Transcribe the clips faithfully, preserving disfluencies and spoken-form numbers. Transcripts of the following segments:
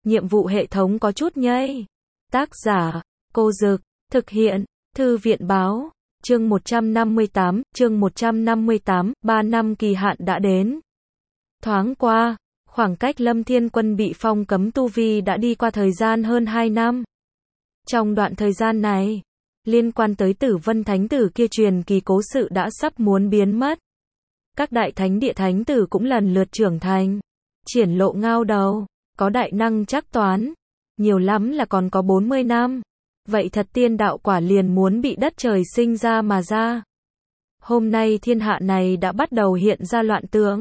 nhiệm vụ hệ thống có chút nhây. Tác giả, Cô Dực, thực hiện, Thư viện Báo, chương một trăm năm mươi tám, chương một trăm năm mươi tám, ba năm kỳ hạn đã đến. Thoáng qua, khoảng cách Lâm Thiên Quân bị phong cấm tu vi đã đi qua thời gian hơn hai năm. Trong đoạn thời gian này, liên quan tới Tử Vân Thánh Tử kia truyền kỳ cố sự đã sắp muốn biến mất. Các đại thánh địa thánh tử cũng lần lượt trưởng thành, triển lộ ngao đầu, có đại năng chắc toán, nhiều lắm là còn có bốn mươi năm. Vậy thật tiên đạo quả liền muốn bị đất trời sinh ra mà ra. Hôm nay thiên hạ này đã bắt đầu hiện ra loạn tượng.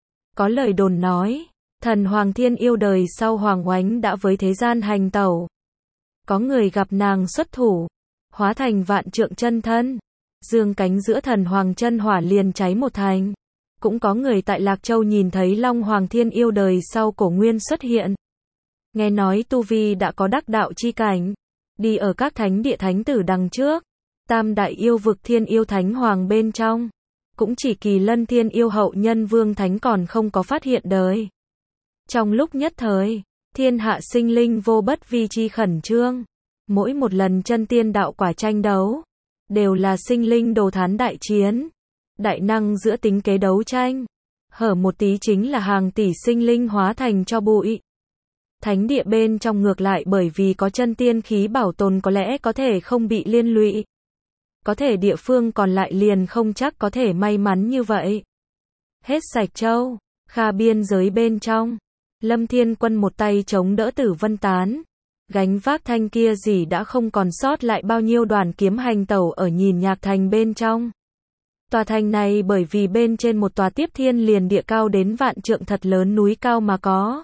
Có lời đồn nói, thần Hoàng Thiên Yêu đời sau Hoàng Oánh đã với thế gian hành tẩu. Có người gặp nàng xuất thủ, hóa thành vạn trượng chân thân, dương cánh giữa thần Hoàng chân hỏa liền cháy một thành. Cũng có người tại Lạc Châu nhìn thấy Long Hoàng Thiên Yêu đời sau Cổ Nguyên xuất hiện. Nghe nói tu vi đã có đắc đạo chi cảnh, đi ở các thánh địa thánh tử đằng trước, tam đại yêu vực Thiên Yêu Thánh Hoàng bên trong, cũng chỉ Kỳ Lân Thiên Yêu hậu nhân Vương Thánh còn không có phát hiện đời. Trong lúc nhất thời, thiên hạ sinh linh vô bất vi chi khẩn trương, mỗi một lần chân tiên đạo quả tranh đấu, đều là sinh linh đồ thán đại chiến, đại năng giữa tính kế đấu tranh, hở một tí chính là hàng tỷ sinh linh hóa thành cho bụi. Thánh địa bên trong ngược lại bởi vì có chân tiên khí bảo tồn có lẽ có thể không bị liên lụy. Có thể địa phương còn lại liền không chắc có thể may mắn như vậy. Hết sạch châu, Kha biên giới bên trong, Lâm Thiên Quân một tay chống đỡ Tử Vân Tán, gánh vác thanh kia gì đã không còn sót lại bao nhiêu đoàn kiếm hành tẩu ở Nhìn Nhạc Thành bên trong. Tòa thành này bởi vì bên trên một tòa tiếp thiên liền địa cao đến vạn trượng thật lớn núi cao mà có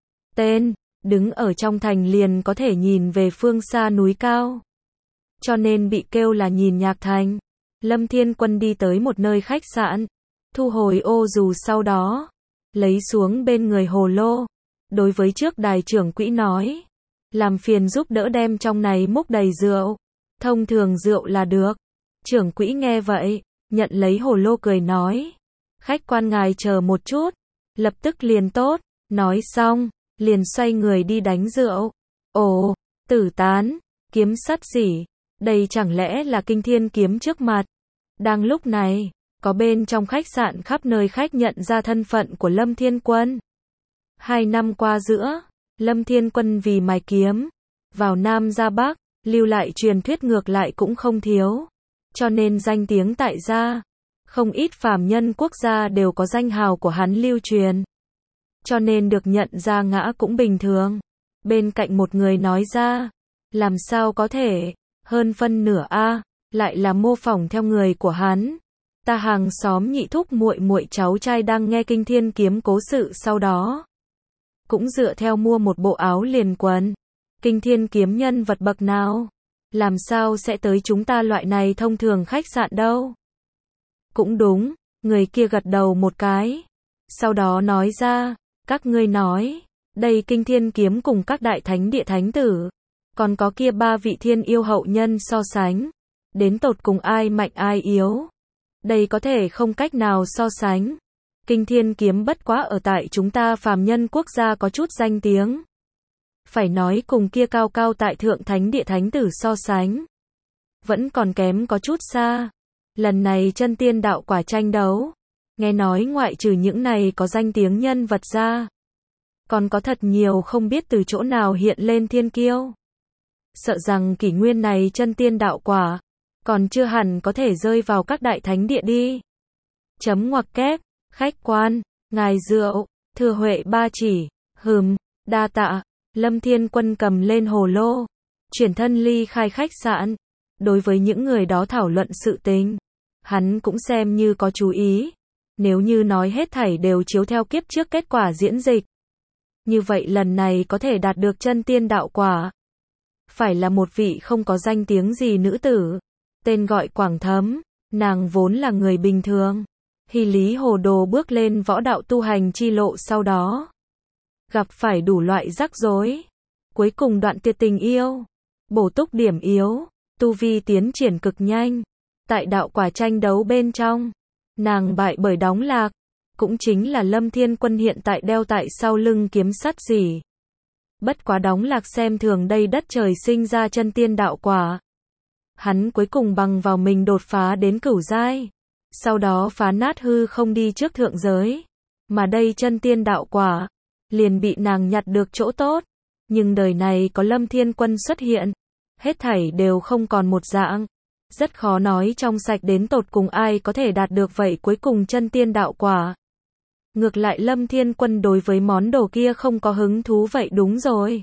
tên, đứng ở trong thành liền có thể nhìn về phương xa núi cao. Cho nên bị kêu là Nhìn Nhạc Thành. Lâm Thiên Quân đi tới một nơi khách sạn, thu hồi ô dù sau đó, lấy xuống bên người hồ lô, đối với trước đài trưởng quỹ nói, làm phiền giúp đỡ đem trong này múc đầy rượu, thông thường rượu là được. Trưởng quỹ nghe vậy, nhận lấy hồ lô cười nói, khách quan ngài chờ một chút, lập tức liền tốt. Nói xong, liền xoay người đi đánh rượu. Ồ, Tử Tán, kiếm sắt gì? Đây chẳng lẽ là kinh thiên kiếm trước mặt? Đang lúc này, có bên trong khách sạn khắp nơi khách nhận ra thân phận của Lâm Thiên Quân. Hai năm qua giữa, Lâm Thiên Quân vì mài kiếm, vào Nam ra Bắc, lưu lại truyền thuyết ngược lại cũng không thiếu. Cho nên danh tiếng tại gia, không ít phàm nhân quốc gia đều có danh hào của hắn lưu truyền. Cho nên được nhận ra ngã cũng bình thường. Bên cạnh một người nói ra, làm sao có thể, hơn phân nửa a, lại là mô phỏng theo người của hắn. Ta hàng xóm nhị thúc muội muội cháu trai đang nghe kinh thiên kiếm cố sự sau đó, cũng dựa theo mua một bộ áo liền quần. Kinh thiên kiếm nhân vật bậc nào, làm sao sẽ tới chúng ta loại này thông thường khách sạn đâu? Cũng đúng, người kia gật đầu một cái, sau đó nói ra, các ngươi nói, đây kinh thiên kiếm cùng các đại thánh địa thánh tử, còn có kia ba vị thiên yêu hậu nhân so sánh, đến tột cùng ai mạnh ai yếu? Đây có thể không cách nào so sánh. Kinh thiên kiếm bất quá ở tại chúng ta phàm nhân quốc gia có chút danh tiếng. Phải nói cùng kia cao cao tại thượng thánh địa thánh tử so sánh, vẫn còn kém có chút xa. Lần này chân tiên đạo quả tranh đấu, nghe nói ngoại trừ những này có danh tiếng nhân vật ra, còn có thật nhiều không biết từ chỗ nào hiện lên thiên kiêu. Sợ rằng kỷ nguyên này chân tiên đạo quả, còn chưa hẳn có thể rơi vào các đại thánh địa đi. Chấm ngoặc kép, khách quan, ngài rượu, thừa huệ ba chỉ, hừm, đa tạ. Lâm Thiên Quân cầm lên hồ lô, chuyển thân ly khai khách sạn. Đối với những người đó thảo luận sự tình, hắn cũng xem như có chú ý. Nếu như nói hết thảy đều chiếu theo kiếp trước kết quả diễn dịch, như vậy lần này có thể đạt được chân tiên đạo quả, phải là một vị không có danh tiếng gì nữ tử, tên gọi Quảng Thấm. Nàng vốn là người bình thường, hy lý hồ đồ bước lên võ đạo tu hành chi lộ sau đó, gặp phải đủ loại rắc rối, cuối cùng đoạn tuyệt tình yêu, bổ túc điểm yếu, tu vi tiến triển cực nhanh. Tại đạo quả tranh đấu bên trong, nàng bại bởi đóng lạc, cũng chính là Lâm Thiên Quân hiện tại đeo tại sau lưng kiếm sắt gì. Bất quá đóng lạc xem thường đây đất trời sinh ra chân tiên đạo quả. Hắn cuối cùng bằng vào mình đột phá đến cửu giai. Sau đó phá nát hư không đi trước thượng giới. Mà đây chân tiên đạo quả, liền bị nàng nhặt được chỗ tốt. Nhưng đời này có Lâm Thiên Quân xuất hiện, hết thảy đều không còn một dạng. Rất khó nói trong sạch đến tột cùng ai có thể đạt được vậy cuối cùng chân tiên đạo quả. Ngược lại Lâm Thiên Quân đối với món đồ kia không có hứng thú vậy đúng rồi.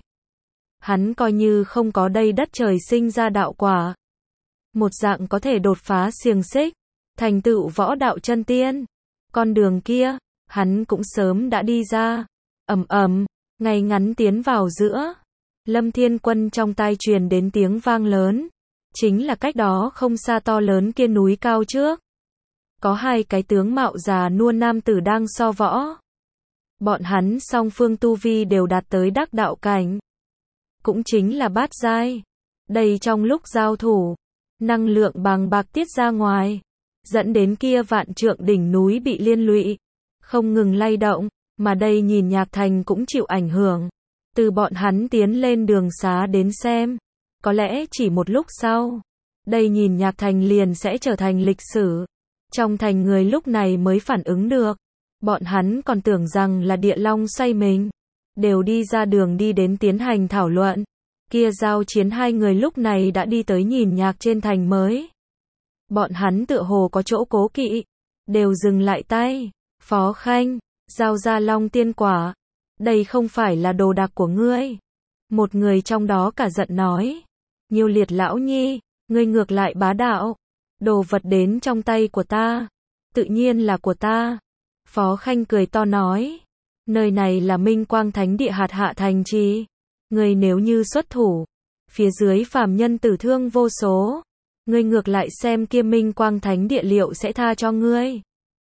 Hắn coi như không có đây đất trời sinh ra đạo quả. Một dạng có thể đột phá xiềng xích, thành tựu võ đạo chân tiên. Con đường kia, hắn cũng sớm đã đi ra. Ầm ầm, ngay ngắn tiến vào giữa. Lâm Thiên Quân trong tai truyền đến tiếng vang lớn. Chính là cách đó không xa to lớn kia núi cao trước. Có hai cái tướng mạo già nua nam tử đang so võ. Bọn hắn song phương tu vi đều đạt tới đắc đạo cảnh. Cũng chính là bát giai. Đây trong lúc giao thủ, năng lượng bàng bạc tiết ra ngoài, dẫn đến kia vạn trượng đỉnh núi bị liên lụy, không ngừng lay động, mà đây nhìn Nhạc Thành cũng chịu ảnh hưởng. Từ bọn hắn tiến lên đường xá đến xem, có lẽ chỉ một lúc sau, đây nhìn Nhạc Thành liền sẽ trở thành lịch sử. Trong thành người lúc này mới phản ứng được, bọn hắn còn tưởng rằng là địa long xoay mình, đều đi ra đường đi đến tiến hành thảo luận. Kia giao chiến hai người lúc này đã đi tới nhìn Nhạc trên thành mới. Bọn hắn tựa hồ có chỗ cố kỵ, đều dừng lại tay. Phó Khanh, giao ra long tiên quả, đây không phải là đồ đạc của ngươi. Một người trong đó cả giận nói, Nhiêu Liệt lão nhi, ngươi ngược lại bá đạo, đồ vật đến trong tay của ta, tự nhiên là của ta. Phó Khanh cười to nói, nơi này là Minh Quang Thánh Địa hạt hạ thành trì, ngươi nếu như xuất thủ, phía dưới phàm nhân tử thương vô số, ngươi ngược lại xem kia Minh Quang Thánh Địa liệu sẽ tha cho ngươi.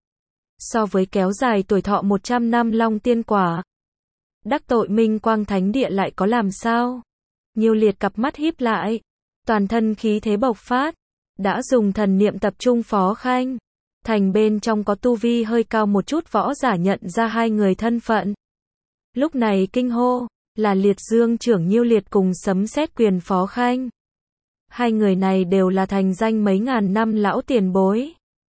So với kéo dài tuổi thọ một trăm năm long tiên quả, đắc tội Minh Quang Thánh Địa lại có làm sao? Nhiêu Liệt cặp mắt híp lại, toàn thân khí thế bộc phát, đã dùng thần niệm tập trung Phó Khanh. Thành bên trong có tu vi hơi cao một chút võ giả nhận ra hai người thân phận. Lúc này kinh hô, là Liệt Dương trưởng Nhiêu Liệt cùng Sấm Sét Quyền Phó Khanh. Hai người này đều là thành danh mấy ngàn năm lão tiền bối.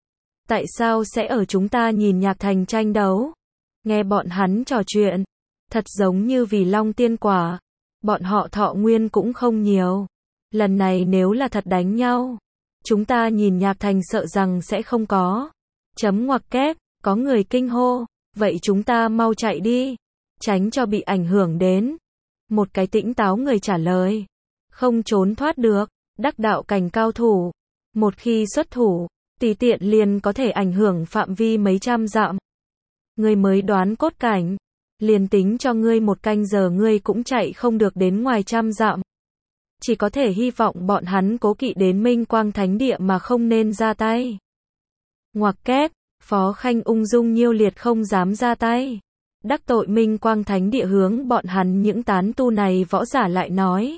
Tại sao sẽ ở chúng ta nhìn Nhạc Thành tranh đấu? Nghe bọn hắn trò chuyện, thật giống như vì long tiên quả, bọn họ thọ nguyên cũng không nhiều. Lần này nếu là thật đánh nhau, chúng ta nhìn Nhạc Thành sợ rằng sẽ không có. Chấm ngoặc kép, có người kinh hô, vậy chúng ta mau chạy đi, tránh cho bị ảnh hưởng đến. Một cái tĩnh táo người trả lời, không trốn thoát được, đắc đạo cảnh cao thủ, một khi xuất thủ, tùy tiện liền có thể ảnh hưởng phạm vi mấy trăm dặm. Ngươi mới đoán cốt cảnh, liền tính cho ngươi một canh giờ ngươi cũng chạy không được đến ngoài trăm dặm. Chỉ có thể hy vọng bọn hắn cố kỵ đến Minh Quang Thánh Địa mà không nên ra tay. Ngoặc kép, Phó Khanh ung dung Nhiêu Liệt không dám ra tay. Đắc tội Minh Quang Thánh Địa hướng bọn hắn những tán tu này võ giả lại nói.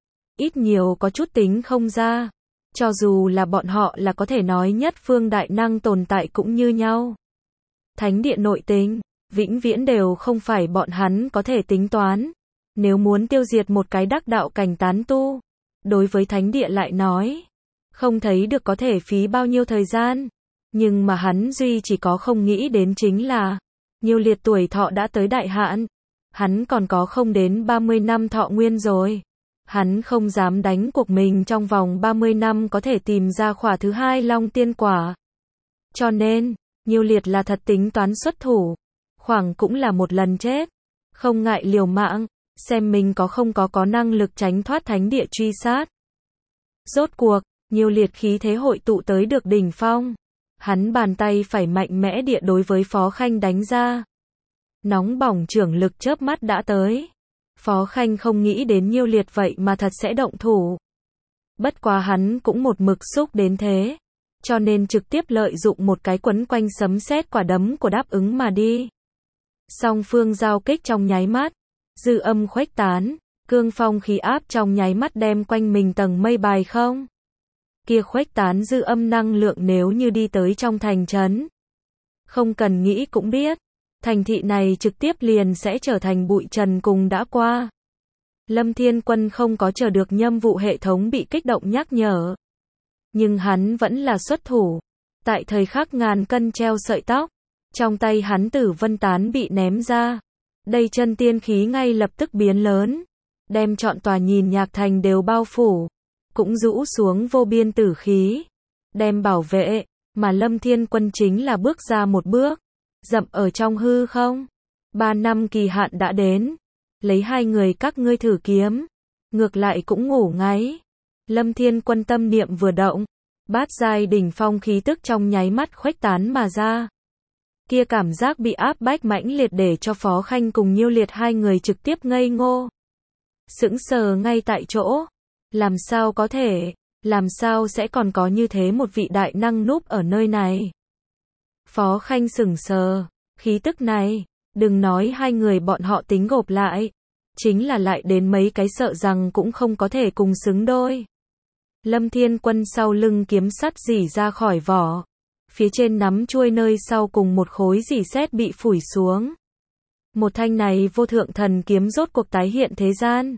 Ít nhiều có chút tính không ra. Cho dù là bọn họ là có thể nói nhất phương đại năng tồn tại cũng như nhau. Thánh Địa nội tình, vĩnh viễn đều không phải bọn hắn có thể tính toán. Nếu muốn tiêu diệt một cái đắc đạo cảnh tán tu, đối với Thánh Địa lại nói, không thấy được có thể phí bao nhiêu thời gian. Nhưng mà hắn duy chỉ có không nghĩ đến chính là, Nhiêu Liệt tuổi thọ đã tới đại hạn. Hắn còn có không đến ba mươi năm thọ nguyên rồi. Hắn không dám đánh cuộc mình trong vòng ba mươi năm có thể tìm ra khỏa thứ hai long tiên quả. Cho nên, Nhiêu Liệt là thật tính toán xuất thủ. Khoảng cũng là một lần chết. Không ngại liều mạng, xem mình có không có có năng lực tránh thoát Thánh Địa truy sát. Rốt cuộc, Nhiêu Liệt khí thế hội tụ tới được đỉnh phong. Hắn bàn tay phải mạnh mẽ địa đối với Phó Khanh đánh ra. Nóng bỏng trưởng lực chớp mắt đã tới. Phó Khanh không nghĩ đến Nhiêu Liệt vậy mà thật sẽ động thủ. Bất quá hắn cũng một mực xúc đến thế. Cho nên trực tiếp lợi dụng một cái quấn quanh sấm sét quả đấm của đáp ứng mà đi. Song phương giao kích trong nháy mắt. Dư âm khuếch tán. Cương phong khí áp trong nháy mắt đem quanh mình tầng mây bài không. Kia khuếch tán dư âm năng lượng nếu như đi tới trong thành trấn. Không cần nghĩ cũng biết. Thành thị này trực tiếp liền sẽ trở thành bụi trần cùng đã qua. Lâm Thiên Quân không có chờ được nhiệm vụ hệ thống bị kích động nhắc nhở. Nhưng hắn vẫn là xuất thủ. Tại thời khắc ngàn cân treo sợi tóc, trong tay hắn Tử Vân Tán bị ném ra. Đây chân tiên khí ngay lập tức biến lớn, đem trọn tòa Nhìn Nhạc Thành đều bao phủ, cũng rũ xuống vô biên tử khí, đem bảo vệ, mà Lâm Thiên Quân chính là bước ra một bước, dậm ở trong hư không. Ba năm kỳ hạn đã đến, lấy hai người các ngươi thử kiếm, ngược lại cũng ngủ ngáy. Lâm Thiên Quân tâm niệm vừa động, bát giai đỉnh phong khí tức trong nháy mắt khuếch tán mà ra. Kia cảm giác bị áp bách mãnh liệt để cho Phó Khanh cùng Nhiêu Liệt hai người trực tiếp ngây ngô. Sững sờ ngay tại chỗ. Làm sao có thể, làm sao sẽ còn có như thế một vị đại năng núp ở nơi này. Phó Khanh sững sờ, khí tức này, đừng nói hai người bọn họ tính gộp lại, chính là lại đến mấy cái sợ rằng cũng không có thể cùng xứng đôi. Lâm Thiên Quân sau lưng kiếm sắt rỉ ra khỏi vỏ. Phía trên nắm chuôi nơi sau cùng một khối rỉ sét bị phủi xuống. Một thanh này vô thượng thần kiếm rốt cuộc tái hiện thế gian.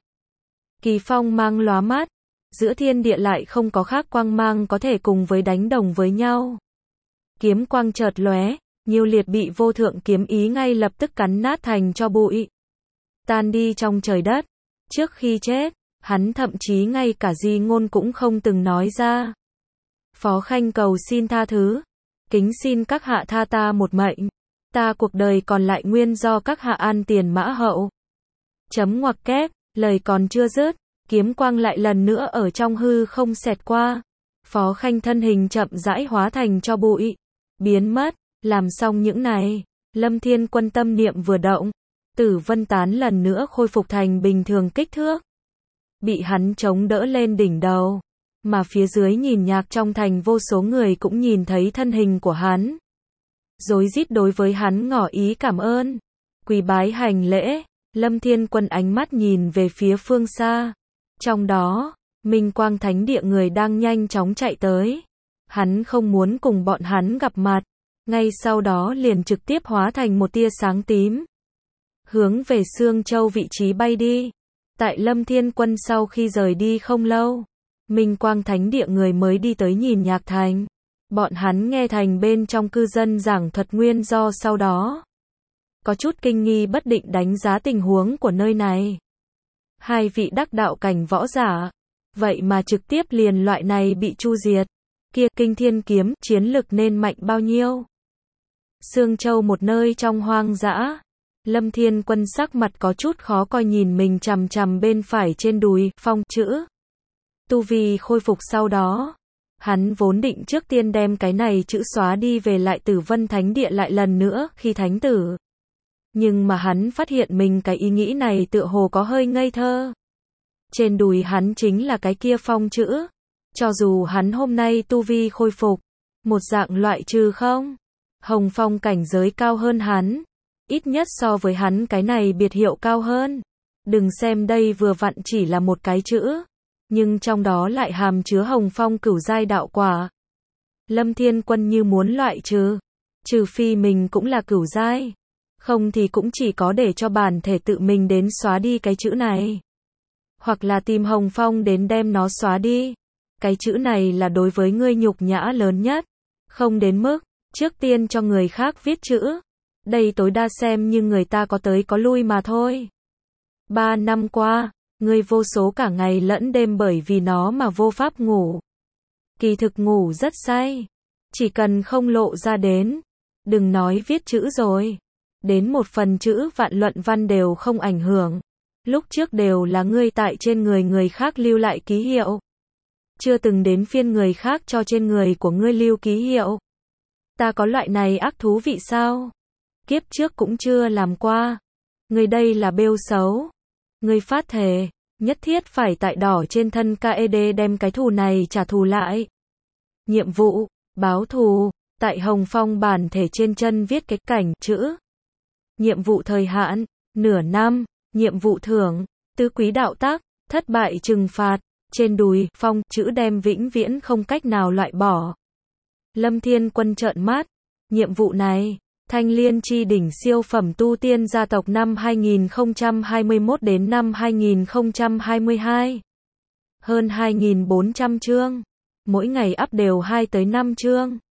Kỳ phong mang lóa mắt, giữa thiên địa lại không có khác quang mang có thể cùng với đánh đồng với nhau. Kiếm quang chợt lóe, Nhiêu Liệt bị vô thượng kiếm ý ngay lập tức cắn nát thành cho bụi. Tan đi trong trời đất. Trước khi chết, hắn thậm chí ngay cả di ngôn cũng không từng nói ra. Phó Khanh cầu xin tha thứ. Kính xin các hạ tha ta một mệnh. Ta cuộc đời còn lại nguyên do các hạ an tiền mã hậu. Chấm ngoặc kép, lời còn chưa dứt, kiếm quang lại lần nữa ở trong hư không xẹt qua. Phó Khanh thân hình chậm rãi hóa thành cho bụi, biến mất. Làm xong những này, Lâm Thiên Quân tâm niệm vừa động, Tử Vân Tán lần nữa khôi phục thành bình thường kích thước. Bị hắn chống đỡ lên đỉnh đầu. Mà phía dưới Nhìn Nhạc trong thành vô số người cũng nhìn thấy thân hình của hắn. Rối rít đối với hắn ngỏ ý cảm ơn. Quỳ bái hành lễ. Lâm Thiên Quân ánh mắt nhìn về phía phương xa. Trong đó, Minh Quang Thánh Địa người đang nhanh chóng chạy tới. Hắn không muốn cùng bọn hắn gặp mặt. Ngay sau đó liền trực tiếp hóa thành một tia sáng tím. Hướng về Sương Châu vị trí bay đi. Tại Lâm Thiên Quân sau khi rời đi không lâu. Minh Quang Thánh Địa người mới đi tới Nhìn Nhạc Thành. Bọn hắn nghe thành bên trong cư dân giảng thuật nguyên do sau đó. Có chút kinh nghi bất định đánh giá tình huống của nơi này. Hai vị đắc đạo cảnh võ giả. Vậy mà trực tiếp liền loại này bị chu diệt. Kia kinh thiên kiếm chiến lực nên mạnh bao nhiêu. Sương Châu một nơi trong hoang dã. Lâm Thiên Quân sắc mặt có chút khó coi nhìn mình chằm chằm bên phải trên đùi, phong chữ. Tu vi khôi phục sau đó. Hắn vốn định trước tiên đem cái này chữ xóa đi về lại Tử Vân Thánh Địa lại lần nữa khi thánh tử. Nhưng mà hắn phát hiện mình cái ý nghĩ này tựa hồ có hơi ngây thơ. Trên đùi hắn chính là cái kia phong chữ. Cho dù hắn hôm nay tu vi khôi phục, một dạng loại trừ không. Hồng Phong cảnh giới cao hơn hắn. Ít nhất so với hắn cái này biệt hiệu cao hơn. Đừng xem đây vừa vặn chỉ là một cái chữ. Nhưng trong đó lại hàm chứa Hồng Phong cửu giai đạo quả. Lâm Thiên Quân như muốn loại trừ. Trừ phi mình cũng là cửu giai. Không thì cũng chỉ có để cho bản thể tự mình đến xóa đi cái chữ này. Hoặc là tìm Hồng Phong đến đem nó xóa đi. Cái chữ này là đối với ngươi nhục nhã lớn nhất. Không đến mức, trước tiên cho người khác viết chữ. Đây tối đa xem như người ta có tới có lui mà thôi. Ba năm qua, ngươi vô số cả ngày lẫn đêm bởi vì nó mà vô pháp ngủ. Kỳ thực ngủ rất say. Chỉ cần không lộ ra đến. Đừng nói viết chữ rồi. Đến một phần chữ vạn luận văn đều không ảnh hưởng. Lúc trước đều là ngươi tại trên người người khác lưu lại ký hiệu. Chưa từng đến phiên người khác cho trên người của ngươi lưu ký hiệu. Ta có loại này ác thú vị sao? Kiếp trước cũng chưa làm qua. Ngươi đây là bêu xấu. Ngươi phát thề, nhất thiết phải tại đỏ trên thân ca e đê đem cái thù này trả thù lại. Nhiệm vụ, báo thù, tại Hồng Phong bản thể trên chân viết cái cảnh chữ. Nhiệm vụ thời hạn, nửa năm, nhiệm vụ thưởng, tứ quý đạo tác, thất bại trừng phạt, trên đùi, phong, chữ đem vĩnh viễn không cách nào loại bỏ. Lâm Thiên Quân trợn mắt, nhiệm vụ này, Thanh Liên chi đỉnh siêu phẩm tu tiên gia tộc năm hai nghìn không trăm hai mươi mốt đến năm hai nghìn không trăm hai mươi hai. Hơn hai nghìn bốn trăm chương. Mỗi ngày up đều hai tới năm chương.